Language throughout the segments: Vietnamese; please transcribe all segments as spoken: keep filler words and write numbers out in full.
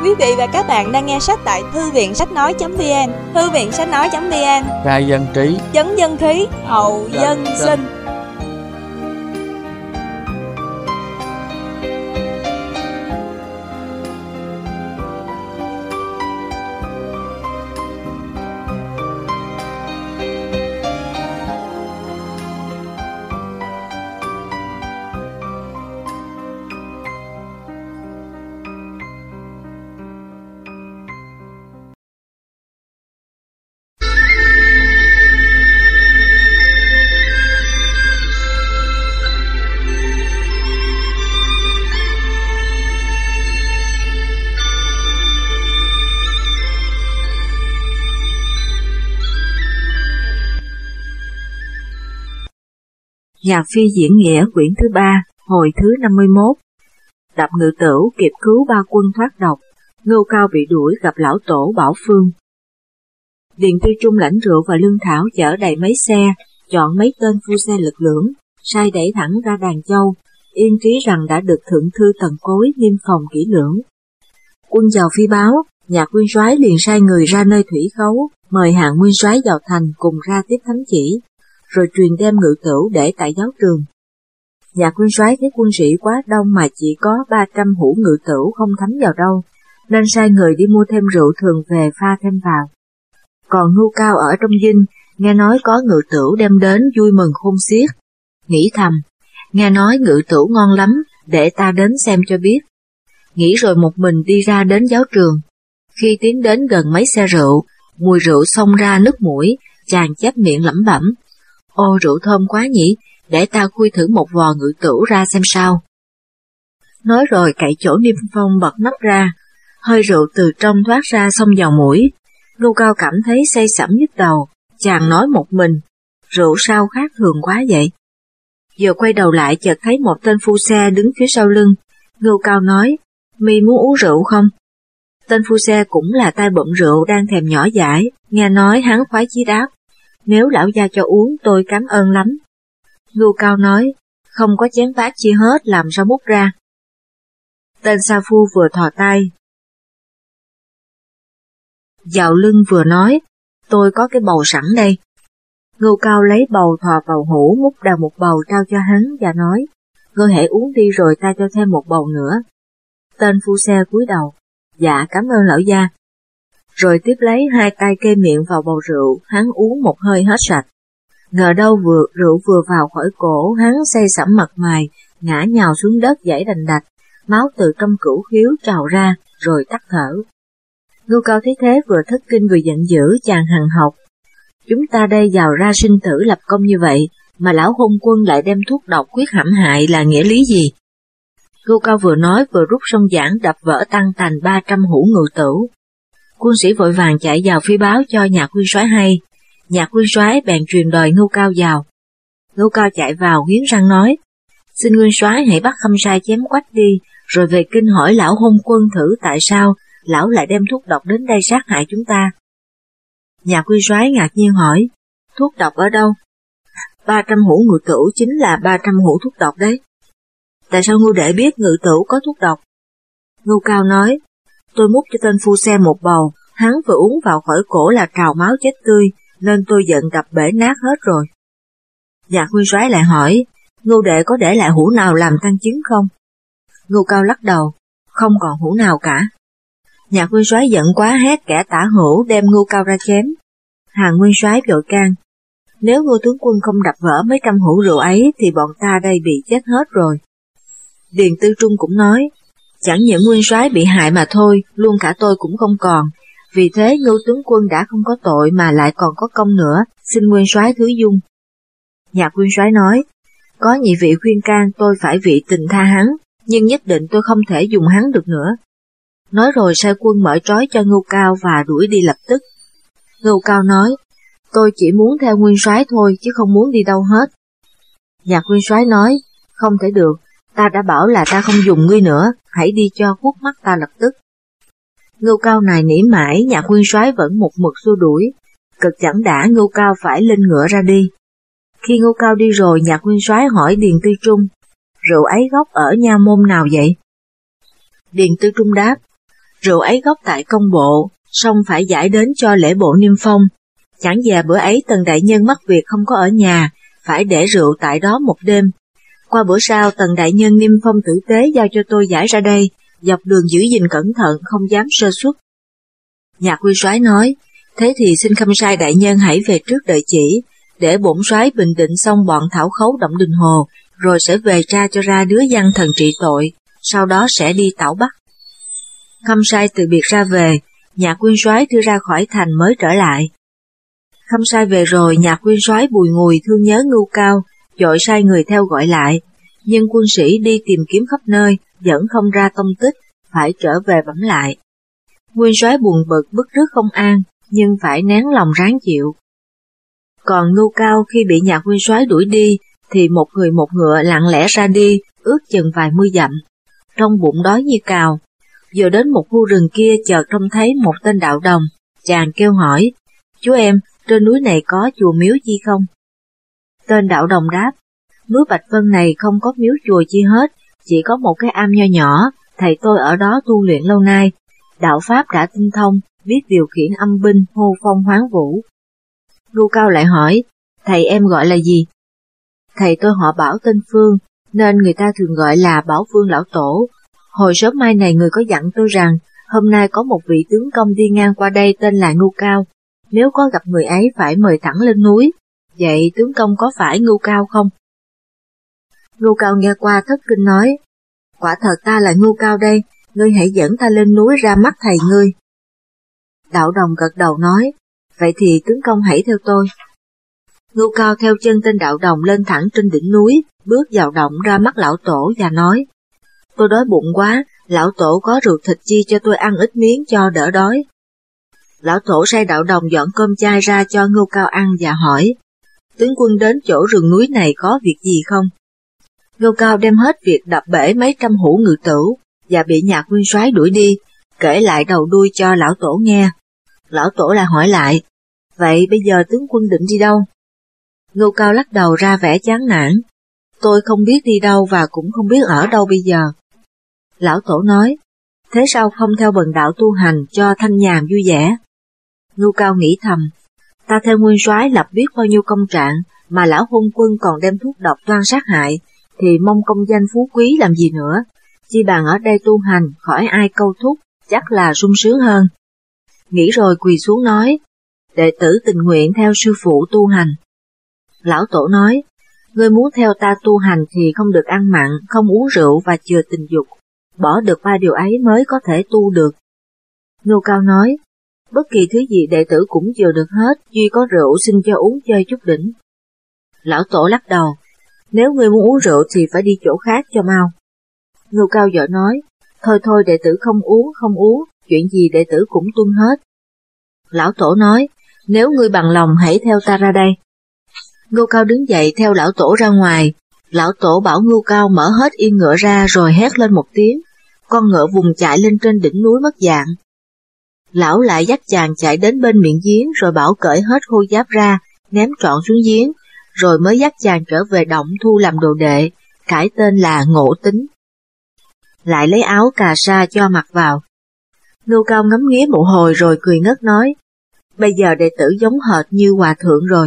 Quý vị và các bạn đang nghe sách tại thư viện sách nói chấm vn, thư viện sách nói chấm vn. Khai dân trí, Chấn dân khí, hậu dân sinh. Nhạc phi diễn nghĩa quyển thứ ba, hồi thứ năm mươi mốt. Đập Ngự Tửu kịp cứu ba quân thoát độc, Ngưu Cao bị đuổi gặp lão tổ Bảo Phương. Điền Tư Trung lãnh rượu và lương thảo chở đầy mấy xe, chọn mấy tên phu xe lực lưỡng, sai đẩy thẳng ra Đàn Châu, yên trí rằng đã được thượng thư Tần Cối niêm phòng kỹ lưỡng. Quân vào phi báo, Nhạc nguyên soái liền sai người ra nơi thủy khấu, mời Hạng nguyên soái vào thành cùng ra tiếp thánh chỉ, rồi truyền đem Ngự Tửu để tại giáo trường. Nhạc nguyên soái thấy quân sĩ quá đông mà chỉ có ba trăm hũ Ngự Tửu không thấm vào đâu, nên sai người đi mua thêm rượu thường về pha thêm vào. Còn Ngưu Cao ở trong dinh, nghe nói có Ngự Tửu đem đến vui mừng khôn xiết, nghĩ thầm, nghe nói Ngự Tửu ngon lắm, để ta đến xem cho biết. Nghĩ rồi một mình đi ra đến giáo trường. Khi tiến đến gần mấy xe rượu, mùi rượu xông ra nức mũi, chàng chép miệng lẩm bẩm, ô rượu thơm quá nhỉ, để ta khui thử một vò Ngự Tửu ra xem sao. Nói rồi cậy chỗ niêm phong bật nắp ra, hơi rượu từ trong thoát ra xông vào mũi. Ngưu Cao cảm thấy say sẩm nhức đầu, chàng nói một mình, rượu sao khác thường quá vậy. Vừa quay đầu lại chợt thấy một tên phu xe đứng phía sau lưng. Ngưu Cao nói, mi muốn uống rượu không? Tên phu xe cũng là tay bậm rượu đang thèm nhỏ dãi, nghe nói hắn khoái chí đáp, nếu lão gia cho uống tôi cảm ơn lắm. Ngưu Cao nói, không có chén bát chi hết làm sao múc ra. Tên sa phu vừa thò tay vào lưng vừa nói, tôi có cái bầu sẵn đây. Ngưu Cao lấy bầu thò vào hũ múc đào một bầu trao cho hắn và nói, ngươi hãy uống đi rồi ta cho thêm một bầu nữa. Tên phu xe cúi đầu, dạ cảm ơn lão gia. Rồi tiếp lấy hai tay kê miệng vào bầu rượu, hắn uống một hơi hết sạch. Ngờ đâu vừa rượu vừa vào khỏi cổ, hắn say sẩm mặt mày, ngã nhào xuống đất dãy đành đạch, máu từ trong cửu khiếu trào ra, rồi tắt thở. Ngưu Cao thấy thế vừa thất kinh vừa giận dữ, chàng hằn học. Chúng ta đây vào ra sinh tử lập công như vậy, mà lão hôn quân lại đem thuốc độc quyết hãm hại là nghĩa lý gì? Ngưu Cao vừa nói vừa rút song giảng đập vỡ tan tành ba trăm hũ Ngự Tửu. Quân sĩ vội vàng chạy vào phi báo cho Nhạc nguyên soái hay. Nhạc nguyên soái bèn truyền đòi Ngưu Cao vào. Ngưu Cao chạy vào nghiến răng nói, xin nguyên soái hãy bắt Khâm Sai chém quách đi, rồi về kinh hỏi lão hôn quân thử tại sao lão lại đem thuốc độc đến đây sát hại chúng ta. Nhạc nguyên soái ngạc nhiên hỏi, thuốc độc ở đâu? Ba trăm hũ Ngự Tửu chính là ba trăm hũ thuốc độc đấy. Tại sao Ngưu đệ biết Ngự Tửu có thuốc độc? Ngưu Cao nói, tôi múc cho tên phu xe một bầu, hắn vừa uống vào khỏi cổ là trào máu chết tươi, nên tôi giận đập bể nát hết rồi. Nhạc nguyên soái lại hỏi, Ngưu đệ có để lại hũ nào làm tăng chứng không? Ngưu Cao lắc đầu, không còn hũ nào cả. Nhạc nguyên soái giận quá hét kẻ tả hữu đem Ngưu Cao ra chém. Hàn nguyên soái vội can, nếu Ngưu tướng quân không đập vỡ mấy trăm hũ rượu ấy thì bọn ta đây bị chết hết rồi. Điền Tư Trung cũng nói, chẳng những nguyên soái bị hại mà thôi, luôn cả tôi cũng không còn. Vì thế Ngưu tướng quân đã không có tội mà lại còn có công nữa, xin nguyên soái thứ dung. Nhạc nguyên soái nói, có nhị vị khuyên can tôi phải vị tình tha hắn, nhưng nhất định tôi không thể dùng hắn được nữa. Nói rồi sai quân mở trói cho Ngưu Cao và đuổi đi lập tức. Ngưu Cao nói, tôi chỉ muốn theo nguyên soái thôi chứ không muốn đi đâu hết. Nhạc nguyên soái nói, không thể được, ta đã bảo là ta không dùng ngươi nữa, hãy đi cho khuất mắt ta lập tức. Ngưu Cao nài nỉ mãi, Nhạc nguyên soái vẫn một mực xua đuổi, cực chẳng đã Ngưu Cao phải lên ngựa ra đi. Khi Ngưu Cao đi rồi, Nhạc nguyên soái hỏi Điền Tư Trung, rượu ấy gốc ở nha môn nào vậy? Điền Tư Trung đáp, rượu ấy góp tại công bộ, song phải giải đến cho lễ bộ niêm phong. Chẳng dè bữa ấy Tần đại nhân mắc việc không có ở nhà, phải để rượu tại đó một đêm. Qua bữa sau Tần đại nhân niêm phong tử tế giao cho tôi giải ra đây, dọc đường giữ gìn cẩn thận không dám sơ suất. Nhạc nguyên soái nói, thế thì xin Khâm sai đại nhân hãy về trước đợi chỉ, để bổn soái bình định xong bọn thảo khấu Động Đình Hồ, rồi sẽ về tra cho ra đứa văn thần trị tội, sau đó sẽ đi tảo Bắc. Khâm sai từ biệt ra về, Nhạc nguyên soái đưa ra khỏi thành mới trở lại. Khâm sai về rồi, Nhạc nguyên soái bùi ngùi thương nhớ Ngưu Cao, vội sai người theo gọi lại, nhưng quân sĩ đi tìm kiếm khắp nơi, vẫn không ra tông tích, phải trở về bẩm lại. Nguyên soái buồn bực bức rứt không an, nhưng phải nén lòng ráng chịu. Còn Ngưu Cao khi bị Nhạc nguyên soái đuổi đi, thì một người một ngựa lặng lẽ ra đi, ước chừng vài mươi dặm. Trong bụng đói như cào. Vừa đến một khu rừng kia chợt trông thấy một tên đạo đồng, chàng kêu hỏi, chú em, trên núi này có chùa miếu chi không? Tên đạo đồng đáp, núi Bạch Vân này không có miếu chùa chi hết, chỉ có một cái am nho nhỏ, thầy tôi ở đó tu luyện lâu nay, đạo pháp đã tinh thông, biết điều khiển âm binh, hô phong hoán vũ. Ngưu Cao lại hỏi, thầy em gọi là gì? Thầy tôi họ Bảo tên Phương, nên người ta thường gọi là Bảo Phương lão tổ. Hồi sớm mai này người có dặn tôi rằng, hôm nay có một vị tướng công đi ngang qua đây tên là Ngưu Cao, nếu có gặp người ấy phải mời thẳng lên núi. Vậy tướng công có phải Ngưu Cao không? Ngưu Cao nghe qua thất kinh nói, quả thật ta là Ngưu Cao đây, ngươi hãy dẫn ta lên núi ra mắt thầy ngươi. Đạo đồng gật đầu nói, vậy thì tướng công hãy theo tôi. Ngưu Cao theo chân tên đạo đồng lên thẳng trên đỉnh núi, bước vào động ra mắt lão tổ và nói, tôi đói bụng quá, lão tổ có rượu thịt chi cho tôi ăn ít miếng cho đỡ đói. Lão tổ sai đạo đồng dọn cơm chay ra cho Ngưu Cao ăn và hỏi, tướng quân đến chỗ rừng núi này có việc gì không? Ngưu Cao đem hết việc đập bể mấy trăm hũ ngự tửu và bị Nhạc nguyên soái đuổi đi, kể lại đầu đuôi cho lão tổ nghe. Lão tổ lại hỏi lại, vậy bây giờ tướng quân định đi đâu? Ngưu Cao lắc đầu ra vẻ chán nản, tôi không biết đi đâu và cũng không biết ở đâu bây giờ. Lão tổ nói, thế sao không theo bần đạo tu hành cho thanh nhàn vui vẻ? Ngưu Cao nghĩ thầm, ta theo nguyên soái lập biết bao nhiêu công trạng, mà lão hôn quân còn đem thuốc độc toan sát hại, thì mong công danh phú quý làm gì nữa, chi bằng ở đây tu hành khỏi ai câu thúc, chắc là sung sướng hơn. Nghĩ rồi quỳ xuống nói, đệ tử tình nguyện theo sư phụ tu hành. Lão tổ nói, ngươi muốn theo ta tu hành thì không được ăn mặn, không uống rượu và chừa tình dục, bỏ được ba điều ấy mới có thể tu được. Ngưu Cao nói, bất kỳ thứ gì đệ tử cũng chừa được hết, duy có rượu xin cho uống chơi chút đỉnh. Lão tổ lắc đầu, nếu ngươi muốn uống rượu thì phải đi chỗ khác cho mau. Ngưu Cao vợ nói, thôi thôi đệ tử không uống, không uống, chuyện gì đệ tử cũng tuân hết. Lão tổ nói, nếu ngươi bằng lòng hãy theo ta ra đây. Ngưu Cao đứng dậy theo lão tổ ra ngoài, lão tổ bảo Ngưu Cao mở hết yên ngựa ra rồi hét lên một tiếng, con ngựa vùng chạy lên trên đỉnh núi mất dạng. Lão lại dắt chàng chạy đến bên miệng giếng rồi bảo cởi hết khôi giáp ra, ném trọn xuống giếng, rồi mới dắt chàng trở về động thu làm đồ đệ, cải tên là Ngộ Tính. Lại lấy áo cà sa cho mặc vào. Ngưu Cao ngắm nghía một hồi rồi cười ngất nói, bây giờ đệ tử giống hệt như hòa thượng rồi.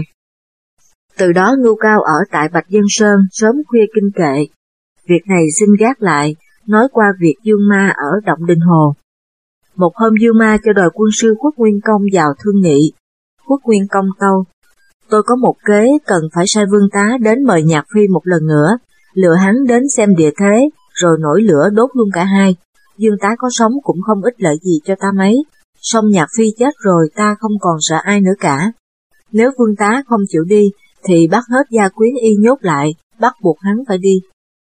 Từ đó Ngưu Cao ở tại Bạch Vân Sơn sớm khuya kinh kệ. Việc này xin gác lại, nói qua việc Dương Ma ở Động Đình Hồ. Một hôm Dương Ma cho đòi quân sư Khuất Nguyên Công vào thương nghị. Khuất Nguyên Công tâu, tôi có một kế cần phải sai Vương Tá đến mời Nhạc Phi một lần nữa, lựa hắn đến xem địa thế, rồi nổi lửa đốt luôn cả hai. Dương Tá có sống cũng không ích lợi gì cho ta mấy, song Nhạc Phi chết rồi ta không còn sợ ai nữa cả. Nếu Vương Tá không chịu đi, thì bắt hết gia quyến y nhốt lại, bắt buộc hắn phải đi.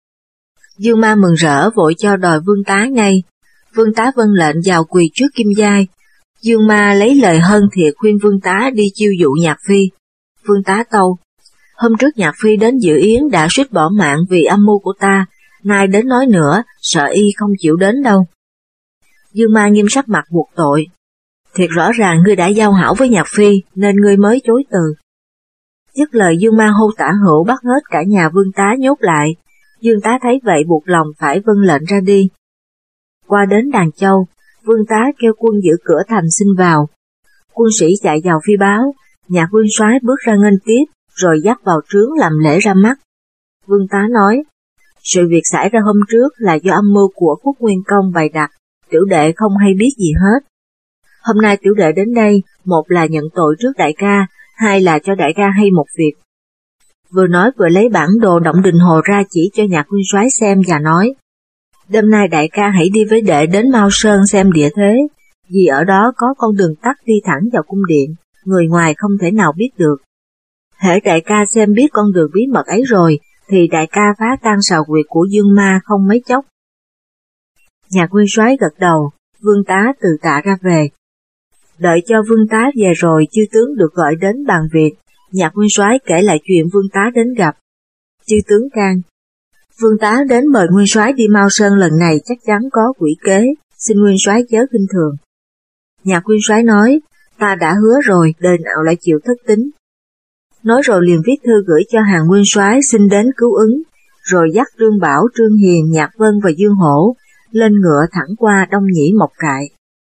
Dương Ma mừng rỡ vội cho đòi Vương Tá ngay. Vương Tá vâng lệnh vào quỳ trước Kim Giai. Dương Ma lấy lời hơn thiệt khuyên Vương Tá đi chiêu dụ Nhạc Phi. Vương Tá tâu, hôm trước Nhạc Phi đến dự yến đã suýt bỏ mạng vì âm mưu của ta, nay đến nói nữa, sợ y không chịu đến đâu. Dương Ma nghiêm sắc mặt buộc tội, thiệt rõ ràng ngươi đã giao hảo với Nhạc Phi nên ngươi mới chối từ. Dứt lời Dương Ma hô Tả Hữu bắt hết cả nhà Vương Tá nhốt lại. Dương Tá thấy vậy buộc lòng phải vâng lệnh ra đi. Qua đến Đàn Châu, Vương tá kêu quân giữ cửa thành xin vào. Quân sĩ chạy vào phi báo, Nhạc Nguyên Soái bước ra nghênh tiếp, rồi dắt vào trướng làm lễ ra mắt. Vương tá nói, sự việc xảy ra hôm trước là do âm mưu của Phúc Nguyên Công bày đặt, tiểu đệ không hay biết gì hết. Hôm nay tiểu đệ đến đây, một là nhận tội trước đại ca, hai là cho đại ca hay một việc. Vừa nói vừa lấy bản đồ Động Đình Hồ ra chỉ cho Nhạc Nguyên Soái xem và nói, đêm nay đại ca hãy đi với đệ đến Mao Sơn xem địa thế, vì ở đó có con đường tắt đi thẳng vào cung điện, người ngoài không thể nào biết được. Hễ đại ca xem biết con đường bí mật ấy rồi, thì đại ca phá tan sào quyệt của Dương Ma không mấy chốc. Nhạc Nguyên Soái gật đầu, Vương tá từ tạ ra về. Đợi cho Vương tá về rồi, chư tướng được gọi đến bàn việc. Nhạc Nguyên Soái kể lại chuyện Vương tá đến gặp. Chư tướng can, Vương tá đến mời Nguyên Soái đi Mao Sơn lần này chắc chắn có quỷ kế, xin Nguyên Soái chớ khinh thường. Nhạc Nguyên Soái nói, ta đã hứa rồi, đời nào lại chịu thất tín. Nói rồi liền viết thư gửi cho hàng Nguyên Soái xin đến cứu ứng, rồi dắt Trương Bảo, Trương Hiền, Nhạc Vân và Dương Hổ lên ngựa thẳng qua Đông Nhĩ Mộc Cại.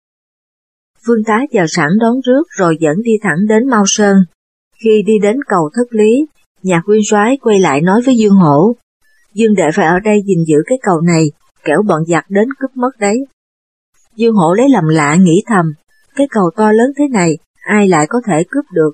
Vương tá chờ sẵn đón rước rồi dẫn đi thẳng đến Mao Sơn. Khi đi đến cầu Thất Lý, Nhạc Nguyên Soái quay lại nói với Dương Hổ, Dương đệ phải ở đây gìn giữ cái cầu này, kẻo bọn giặc đến cướp mất đấy. Dương Hổ lấy làm lạ nghĩ thầm, cái cầu to lớn thế này, ai lại có thể cướp được.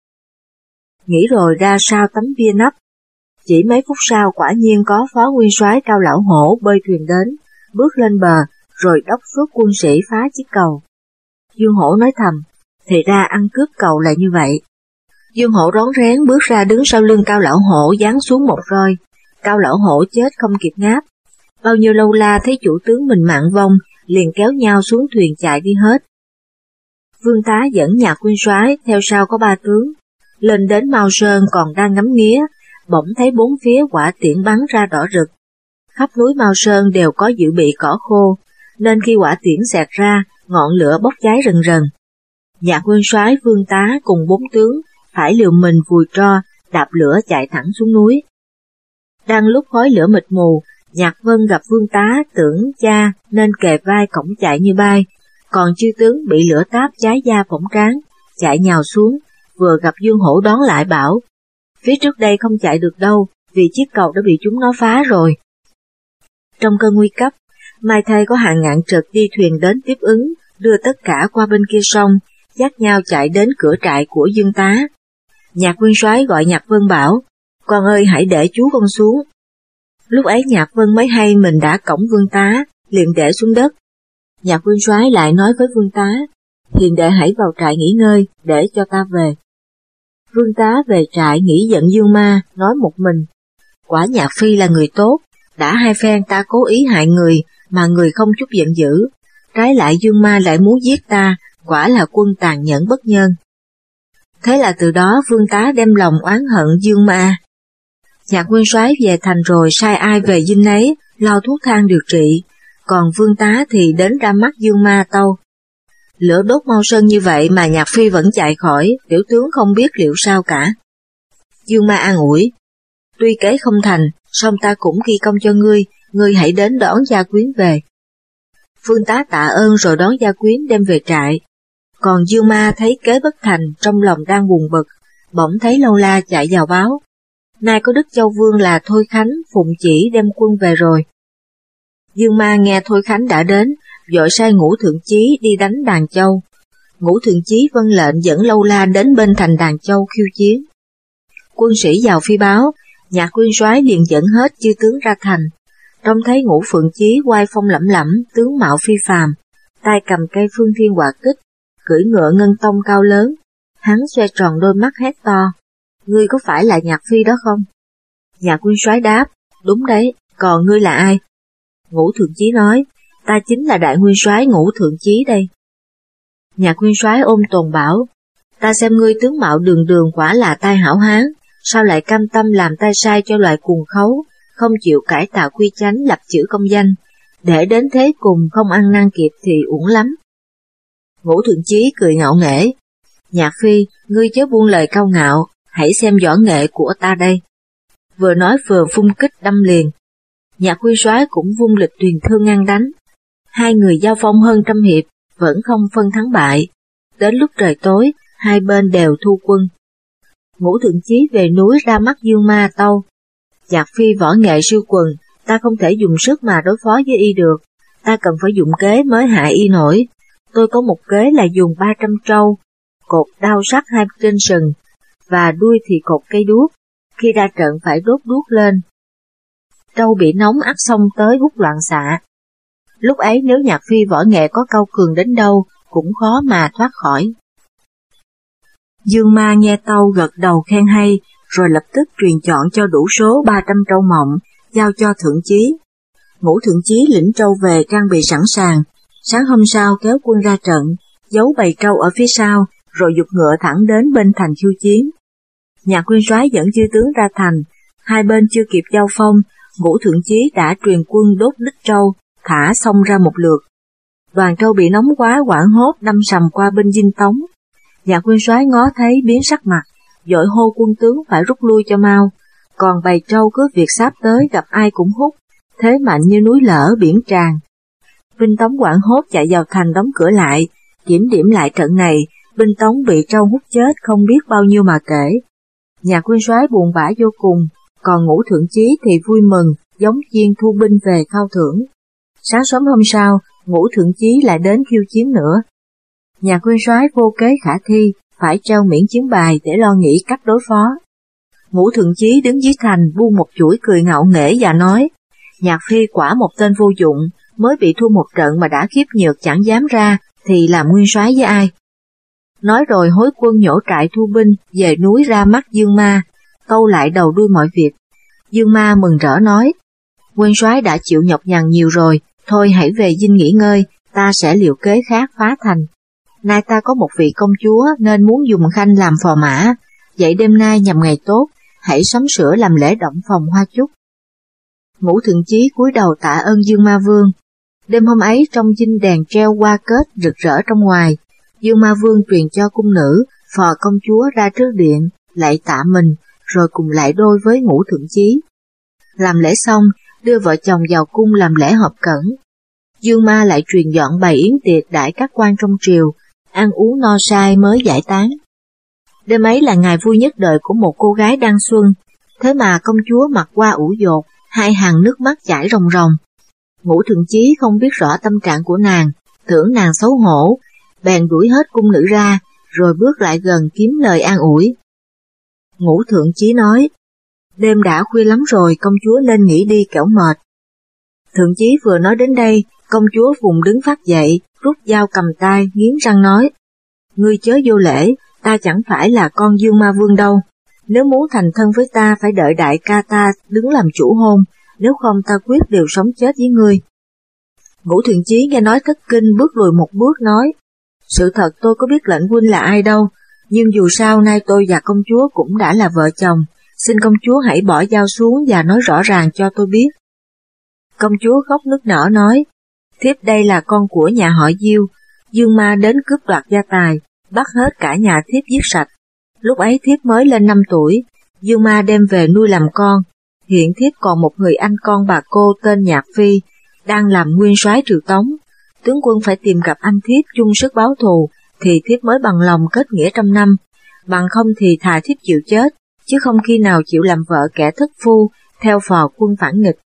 Nghĩ rồi ra sau tấm bia nắp. Chỉ mấy phút sau quả nhiên có phó nguyên soái Cao Lão Hổ bơi thuyền đến, bước lên bờ, rồi đốc suốt quân sĩ phá chiếc cầu. Dương Hổ nói thầm, thì ra ăn cướp cầu là như vậy. Dương Hổ rón rén bước ra đứng sau lưng Cao Lão Hổ giáng xuống một roi. Cao Lão Hổ chết không kịp ngáp. Bao nhiêu lâu la thấy chủ tướng mình mạng vong, liền kéo nhau xuống thuyền chạy đi hết. Vương tá dẫn Nhạc Nguyên Soái theo sau có ba tướng. Lên đến Mao Sơn còn đang ngắm nghía, bỗng thấy bốn phía quả tiễn bắn ra đỏ rực. Khắp núi Mao Sơn đều có dự bị cỏ khô, nên khi quả tiễn xẹt ra, ngọn lửa bốc cháy rần rần. Nhạc Nguyên Soái, Vương tá cùng bốn tướng phải liều mình vùi tro, đạp lửa chạy thẳng xuống núi. Đang lúc khói lửa mịt mù, Nhạc Vân gặp Vương tá tưởng cha nên kề vai cõng chạy như bay, còn chư tướng bị lửa táp cháy da phỏng trán, chạy nhào xuống, vừa gặp Dương Hổ đón lại bảo, phía trước đây không chạy được đâu, vì chiếc cầu đã bị chúng nó phá rồi. Trong cơn nguy cấp, Mai Thê có hàng ngàn trực đi thuyền đến tiếp ứng, đưa tất cả qua bên kia sông, dắt nhau chạy đến cửa trại của Dương tá. Nhạc Nguyên Soái gọi Nhạc Vân bảo, con ơi hãy để chú con xuống. Lúc ấy Nhạc Vân mới hay mình đã cõng Vương tá, liền để xuống đất. Nhạc Nguyên Soái lại nói với Vương tá, hiền đệ hãy vào trại nghỉ ngơi, để cho ta về. Vương tá về trại nghĩ giận Dương Ma, nói một mình, quả Nhạc Phi là người tốt, đã hai phen ta cố ý hại người, mà người không chút giận dữ, trái lại Dương Ma lại muốn giết ta, quả là quân tàn nhẫn bất nhân. Thế là từ đó Vương tá đem lòng oán hận Dương Ma. Nhạc Nguyên Soái về thành rồi sai ai về dinh ấy, lo thuốc thang điều trị, còn Vương tá thì đến ra mắt Dương Ma tâu. Lửa đốt Mao Sơn như vậy mà Nhạc Phi vẫn chạy khỏi, tiểu tướng không biết liệu sao cả. Dương Ma an ủi, tuy kế không thành, song ta cũng ghi công cho ngươi, ngươi hãy đến đón gia quyến về. Vương tá tạ ơn rồi đón gia quyến đem về trại. Còn Dương Ma thấy kế bất thành, trong lòng đang buồn bực, bỗng thấy Lâu La chạy vào báo. Nay có Đức Châu Vương là Thôi Khánh, phụng chỉ đem quân về rồi. Dương Ma nghe Thôi Khánh đã đến, vội sai Ngũ Thượng Chí đi đánh Đàn Châu. Ngũ Thượng Chí vâng lệnh dẫn Lâu La đến bên thành Đàn Châu khiêu chiến. Quân sĩ vào phi báo, Nhạc Nguyên Soái liền dẫn hết chư tướng ra thành. Trông thấy Ngũ Phượng Chí oai phong lẫm lẫm, tướng mạo phi phàm, tay cầm cây Phương Thiên Hỏa Kích, cưỡi ngựa ngân tông cao lớn, hắn xoe tròn đôi mắt hét to, ngươi có phải là Nhạc Phi đó không? Nhạc Nguyên Soái đáp, đúng đấy, còn ngươi là ai? Ngũ Thượng Chí nói, ta chính là Đại Nguyên Soái Ngũ Thượng Chí đây. Nhạc Nguyên Soái ôm tồn bảo, ta xem ngươi tướng mạo đường đường quả là tai hảo hán, sao lại cam tâm làm tay sai cho loài cuồng khấu, không chịu cải tạo quy chánh lập chữ công danh, để đến thế cùng không ăn năn kịp thì uổng lắm. Ngũ Thượng Chí cười ngạo nghễ, Nhạc Phi, ngươi chớ buông lời cao ngạo, hãy xem võ nghệ của ta đây. Vừa nói vừa phun kích đâm liền. Nhạc Nguyên Soái cũng vung lịch tuyền thương ngăn đánh. Hai người giao phong hơn trăm hiệp, vẫn không phân thắng bại. Đến lúc trời tối, hai bên đều thu quân. Ngũ Thượng Chí về núi ra mắt Dương Ma tâu: Nhạc Phi võ nghệ siêu quần, ta không thể dùng sức mà đối phó với y được, ta cần phải dụng kế mới hại y nổi. Tôi có một kế là dùng ba trăm trâu, cột đao sắt hai trên sừng, và đuôi thì cột cây đuốc, khi ra trận phải đốt đuốc lên. Trâu bị nóng ắt xông tới hút loạn xạ. Lúc ấy nếu Nhạc Phi võ nghệ có cao cường đến đâu, cũng khó mà thoát khỏi. Dương Ma nghe tâu gật đầu khen hay, rồi lập tức truyền chọn cho đủ số ba trăm trâu mộng, giao cho Thượng Chí. Ngũ Thượng Chí lĩnh trâu về trang bị sẵn sàng, sáng hôm sau kéo quân ra trận, giấu bầy trâu ở phía sau, rồi giục ngựa thẳng đến bên thành khiêu chiến. Nhạc Nguyên Soái dẫn chư tướng ra thành, hai bên chưa kịp giao phong, Ngũ Thượng Chí đã truyền quân đốt đích trâu, thả xông ra một lượt. Đoàn trâu bị nóng quá hoảng hốt đâm sầm qua bên Dinh Tống. Nhạc Nguyên Soái ngó thấy biến sắc mặt, vội hô quân tướng phải rút lui cho mau, còn bầy trâu cứ việc sáp tới gặp ai cũng hút, thế mạnh như núi lở biển tràn. Binh Tống hoảng hốt chạy vào thành đóng cửa lại, kiểm điểm lại trận này, binh Tống bị trâu hút chết không biết bao nhiêu mà kể. Nhạc Nguyên Soái buồn bã vô cùng, còn Ngũ Thượng Chí thì vui mừng, giống chiên thu binh về khao thưởng. Sáng sớm hôm sau, Ngũ Thượng Chí lại đến khiêu chiến nữa. Nhạc Nguyên Soái vô kế khả thi, phải treo miễn chiến bài để lo nghĩ cách đối phó. Ngũ Thượng Chí đứng dưới thành buông một chuỗi cười ngạo nghễ và nói: Nhạc Phi quả một tên vô dụng, mới bị thua một trận mà đã khiếp nhược chẳng dám ra, thì làm nguyên soái với ai? Nói rồi hối quân nhổ trại thu binh, về núi ra mắt Dương Ma, tâu lại đầu đuôi mọi việc. Dương Ma mừng rỡ nói: Nguyên soái đã chịu nhọc nhằn nhiều rồi, thôi hãy về dinh nghỉ ngơi, ta sẽ liệu kế khác phá thành. Nay ta có một vị công chúa nên muốn dùng khanh làm phò mã, vậy đêm nay nhằm ngày tốt, hãy sắm sửa làm lễ động phòng hoa chúc. Ngũ Thượng Chí cúi đầu tạ ơn Dương Ma Vương. Đêm hôm ấy trong dinh đèn treo hoa kết rực rỡ trong ngoài, Dương Ma Vương truyền cho cung nữ phò công chúa ra trước điện, lạy tạ mình, rồi cùng lại đôi với Ngũ Thượng Chí. Làm lễ xong, đưa vợ chồng vào cung làm lễ hợp cẩn. Dương Ma lại truyền dọn bày yến tiệc đãi các quan trong triều, ăn uống no say mới giải tán. Đêm ấy là ngày vui nhất đời của một cô gái đang xuân, thế mà công chúa mặt hoa ủ dột, hai hàng nước mắt chảy ròng ròng. Ngũ Thượng Chí không biết rõ tâm trạng của nàng, tưởng nàng xấu hổ, bèn đuổi hết cung nữ ra, rồi bước lại gần kiếm lời an ủi. Ngũ Thượng Chí nói: Đêm đã khuya lắm rồi, công chúa nên nghỉ đi kẻo mệt. Thượng Chí vừa nói đến đây, công chúa vùng đứng phát dậy, rút dao cầm tay, nghiến răng nói: Ngươi chớ vô lễ, ta chẳng phải là con Dương Ma Vương đâu. Nếu muốn thành thân với ta phải đợi đại ca ta đứng làm chủ hôn, nếu không ta quyết đều sống chết với ngươi. Ngũ Thượng Chí nghe nói thất kinh, bước lùi một bước nói: Sự thật tôi có biết lệnh huynh là ai đâu, nhưng dù sao nay tôi và công chúa cũng đã là vợ chồng, xin công chúa hãy bỏ dao xuống và nói rõ ràng cho tôi biết. Công chúa khóc nức nở nói: Thiếp đây là con của nhà họ Diêu, Dương Ma đến cướp đoạt gia tài, bắt hết cả nhà thiếp giết sạch. Lúc ấy thiếp mới lên năm tuổi, Dương Ma đem về nuôi làm con. Hiện thiếp còn một người anh con bà cô tên Nhạc Phi, đang làm nguyên soái triều Tống. Tướng quân phải tìm gặp anh thiếp chung sức báo thù, thì thiếp mới bằng lòng kết nghĩa trăm năm. Bằng không thì thà thiếp chịu chết, chứ không khi nào chịu làm vợ kẻ thất phu, theo phò quân phản nghịch.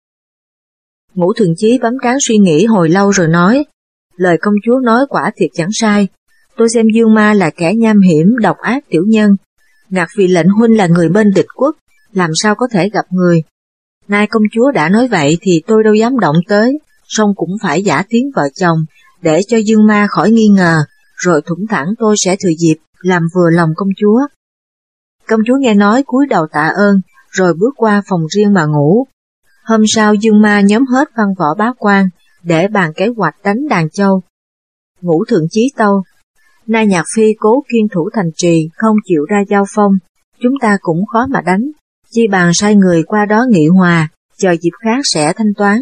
Ngũ Thượng Chí bấm trán suy nghĩ hồi lâu rồi nói: Lời công chúa nói quả thiệt chẳng sai. Tôi xem Dương Ma là kẻ nham hiểm, độc ác tiểu nhân. Ngặt vì lệnh huynh là người bên địch quốc, làm sao có thể gặp người. Nay công chúa đã nói vậy thì tôi đâu dám động tới, song cũng phải giả tiếng vợ chồng, để cho Dương Ma khỏi nghi ngờ, rồi thủng thẳng tôi sẽ thừa dịp làm vừa lòng công chúa. Công chúa nghe nói cúi đầu tạ ơn, rồi bước qua phòng riêng mà ngủ. Hôm sau Dương Ma nhóm hết văn võ bá quan, để bàn kế hoạch đánh Đàn Châu. Ngũ Thượng Chí tâu: Nay Nhạc Phi cố kiên thủ thành trì, không chịu ra giao phong, chúng ta cũng khó mà đánh, chi bằng sai người qua đó nghị hòa, chờ dịp khác sẽ thanh toán.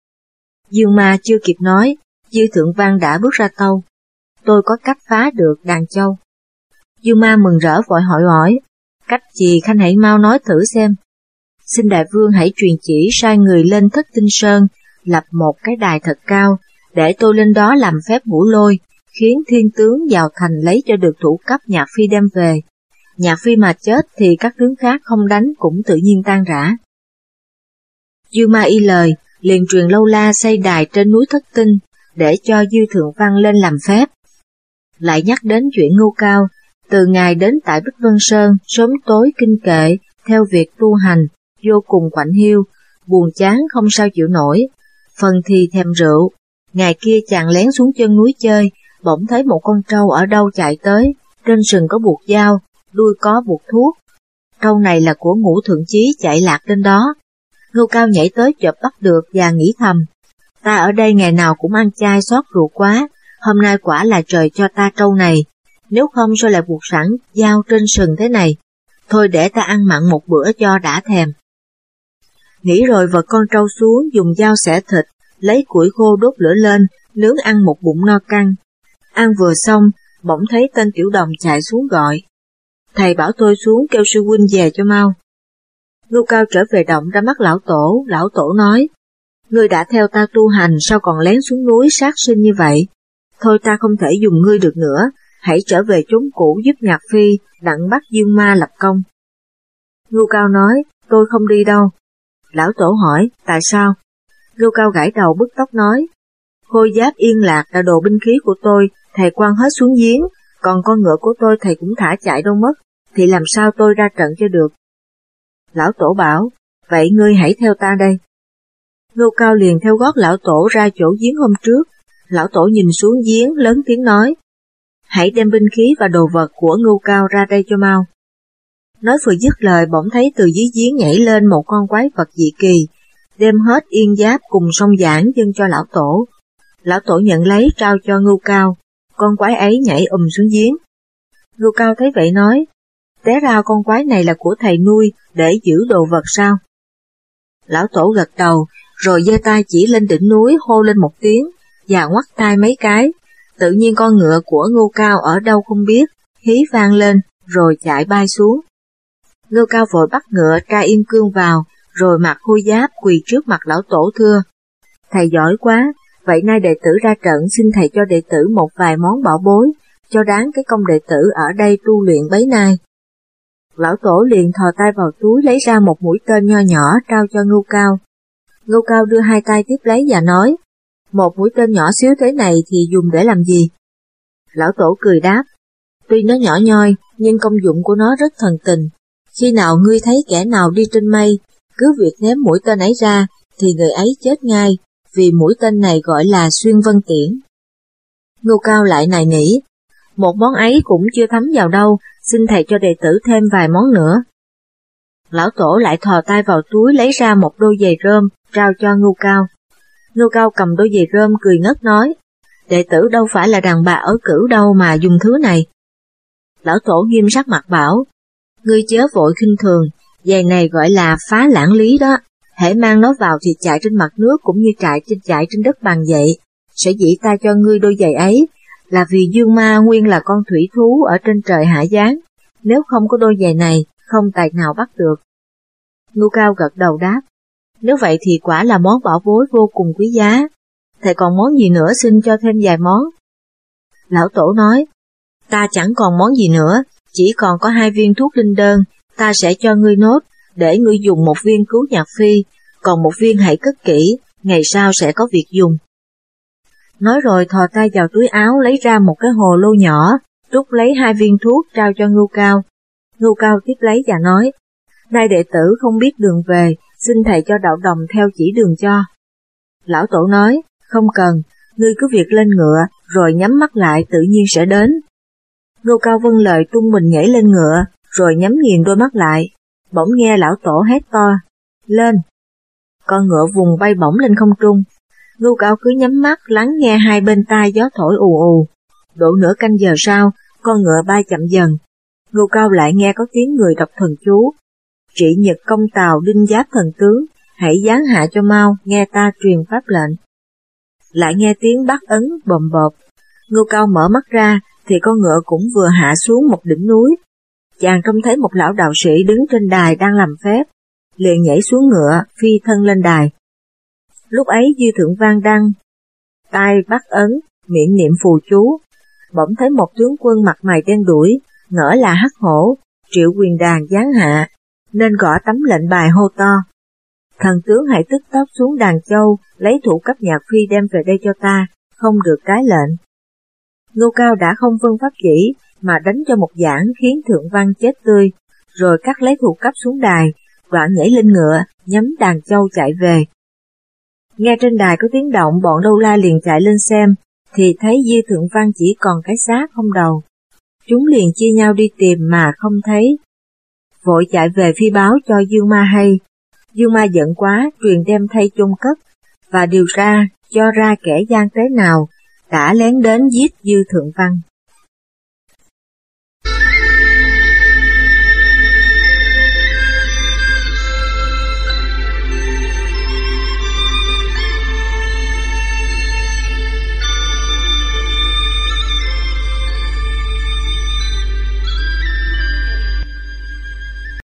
Dương Ma chưa kịp nói, Dư Thượng Văn đã bước ra tâu: Tôi có cách phá được Đàn Châu. Dương Ma mừng rỡ vội hỏi hỏi: Cách gì khanh hãy mau nói thử xem. Xin đại vương hãy truyền chỉ sai người lên Thất Tinh Sơn, lập một cái đài thật cao, để tôi lên đó làm phép ngũ lôi, khiến thiên tướng vào thành lấy cho được thủ cấp Nhạc Phi đem về. Nhạc Phi mà chết thì các tướng khác không đánh cũng tự nhiên tan rã. Dương Ma y lời, liền truyền Lâu La xây đài trên núi Thất Tinh, để cho Dư Thượng Văn lên làm phép. Lại nhắc đến chuyện Ngưu Cao, từ ngày đến tại Bích Vân Sơn, sớm tối kinh kệ, theo việc tu hành, vô cùng quạnh hiu, buồn chán không sao chịu nổi, phần thì thèm rượu. Ngày kia chàng lén xuống chân núi chơi, bỗng thấy một con trâu ở đâu chạy tới, trên sừng có buộc dao, đuôi có buộc thuốc. Trâu này là của Ngũ Thượng Chí chạy lạc trên đó. Ngưu Cao nhảy tới chộp bắt được và nghĩ thầm, ta ở đây ngày nào cũng ăn chay xót rượu quá, hôm nay quả là trời cho ta trâu này, nếu không sao lại buộc sẵn dao trên sừng thế này, thôi để ta ăn mặn một bữa cho đã thèm. Nghĩ rồi vật con trâu xuống dùng dao xẻ thịt, lấy củi khô đốt lửa lên, nướng ăn một bụng no căng. Ăn vừa xong, bỗng thấy tên Tiểu Đồng chạy xuống gọi, thầy bảo tôi xuống kêu sư huynh về cho mau. Ngưu Cao trở về động ra mắt lão tổ, lão tổ nói, ngươi đã theo ta tu hành sao còn lén xuống núi sát sinh như vậy? Thôi ta không thể dùng ngươi được nữa, hãy trở về chốn cũ giúp Nhạc Phi, đặng bắt Dương Ma lập công. Ngưu Cao nói, tôi không đi đâu. Lão tổ hỏi, tại sao? Ngưu Cao gãi đầu bứt tóc nói, khôi giáp Yên Lạc là đồ binh khí của tôi, thầy quăng hết xuống giếng, còn con ngựa của tôi thầy cũng thả chạy đâu mất, thì làm sao tôi ra trận cho được? Lão tổ bảo, vậy ngươi hãy theo ta đây. Ngưu Cao liền theo gót lão tổ ra chỗ giếng hôm trước. Lão tổ nhìn xuống giếng lớn tiếng nói, hãy đem binh khí và đồ vật của Ngưu Cao ra đây cho mau. Nói vừa dứt lời bỗng thấy từ dưới giếng nhảy lên một con quái vật dị kỳ, đem hết yên giáp cùng song giảng dâng cho lão tổ. Lão tổ nhận lấy trao cho Ngưu Cao, con quái ấy nhảy ùm xuống giếng. Ngưu Cao thấy vậy nói, té ra con quái này là của thầy nuôi để giữ đồ vật sao? Lão tổ gật đầu, rồi giơ tay chỉ lên đỉnh núi hô lên một tiếng, và ngoắt tay mấy cái, tự nhiên con ngựa của Ngưu Cao ở đâu không biết, hí vang lên, rồi chạy bay xuống. Ngưu Cao vội bắt ngựa tra yên cương vào, rồi mặc khôi giáp quỳ trước mặt lão tổ thưa, thầy giỏi quá, vậy nay đệ tử ra trận xin thầy cho đệ tử một vài món bảo bối, cho đáng cái công đệ tử ở đây tu luyện bấy nay. Lão tổ liền thò tay vào túi lấy ra một mũi tên nho nhỏ trao cho Ngưu Cao. Ngưu Cao đưa hai tay tiếp lấy và nói, một mũi tên nhỏ xíu thế này thì dùng để làm gì? Lão tổ cười đáp, tuy nó nhỏ nhoi, nhưng công dụng của nó rất thần tình. Khi nào ngươi thấy kẻ nào đi trên mây, cứ việc ném mũi tên ấy ra, thì người ấy chết ngay, vì mũi tên này gọi là xuyên vân tiễn. Ngưu Cao lại nài nỉ, một món ấy cũng chưa thấm vào đâu, xin thầy cho đệ tử thêm vài món nữa. Lão tổ lại thò tay vào túi lấy ra một đôi giày rơm, trao cho Ngưu Cao. Ngưu Cao cầm đôi giày rơm cười ngất nói, đệ tử đâu phải là đàn bà ở cửu đâu mà dùng thứ này. Lão tổ nghiêm sắc mặt bảo, ngươi chớ vội khinh thường, giày này gọi là phá lãng lý đó, hễ mang nó vào thì chạy trên mặt nước cũng như chạy trên chạy trên đất bằng vậy. Sở dĩ ta cho ngươi đôi giày ấy, là vì Dương Ma nguyên là con thủy thú ở trên trời hạ giáng, nếu không có đôi giày này, không tài nào bắt được. Ngưu Cao gật đầu đáp, nếu vậy thì quả là món bảo bối vô cùng quý giá, thầy còn món gì nữa xin cho thêm vài món. Lão tổ nói, ta chẳng còn món gì nữa, chỉ còn có hai viên thuốc linh đơn, ta sẽ cho ngươi nốt, để ngươi dùng một viên cứu Nhạc Phi, còn một viên hãy cất kỹ, ngày sau sẽ có việc dùng. Nói rồi thò tay vào túi áo lấy ra một cái hồ lô nhỏ, rút lấy hai viên thuốc trao cho Ngưu Cao. Ngưu Cao tiếp lấy và nói, nay đệ tử không biết đường về, xin thầy cho đạo đồng theo chỉ đường cho. Lão tổ nói, không cần, ngươi cứ việc lên ngựa, rồi nhắm mắt lại tự nhiên sẽ đến. Ngưu Cao vâng lời tung mình nhảy lên ngựa, rồi nhắm nghiền đôi mắt lại, bỗng nghe lão tổ hét to, lên. Con ngựa vùng bay bổng lên không trung. Ngưu Cao cứ nhắm mắt lắng nghe hai bên tai gió thổi ù ù. Độ nửa canh giờ sau, con ngựa bay chậm dần. Ngưu Cao lại nghe có tiếng người đọc thần chú. Trị nhật công tào đinh giáp thần tướng, hãy giáng hạ cho mau, nghe ta truyền pháp lệnh. Lại nghe tiếng bắt ấn bồm bộp. Ngưu Cao mở mắt ra, thì con ngựa cũng vừa hạ xuống một đỉnh núi. Chàng trông thấy một lão đạo sĩ đứng trên đài đang làm phép, liền nhảy xuống ngựa, phi thân lên đài. Lúc ấy Dư Thượng Văn đang tay bắt ấn, miệng niệm phù chú. Bỗng thấy một tướng quân mặt mày đen đuổi, ngỡ là Hắc Hổ, Triệu Quyền Đàn giáng hạ, nên gõ tấm lệnh bài hô to. Thần tướng hãy tức tốc xuống Đàn Châu, lấy thủ cấp nhạc phi đem về đây cho ta, không được trái lệnh. Ngô Cao đã không vâng pháp chỉ, mà đánh cho một giảng khiến Thượng Văn chết tươi, rồi cắt lấy thủ cấp xuống đài, đoạn nhảy lên ngựa, nhắm Đàn Châu chạy về. Nghe trên đài có tiếng động, bọn Lâu La liền chạy lên xem, thì thấy Di Thượng Văn chỉ còn cái xác không đầu. Chúng liền chia nhau đi tìm mà không thấy. Vội chạy về phi báo cho Dương Ma hay. Dương Ma giận quá, truyền đem thay chôn cất, và điều ra cho ra kẻ gian tế nào đã lén đến giết Dư Thượng Văn.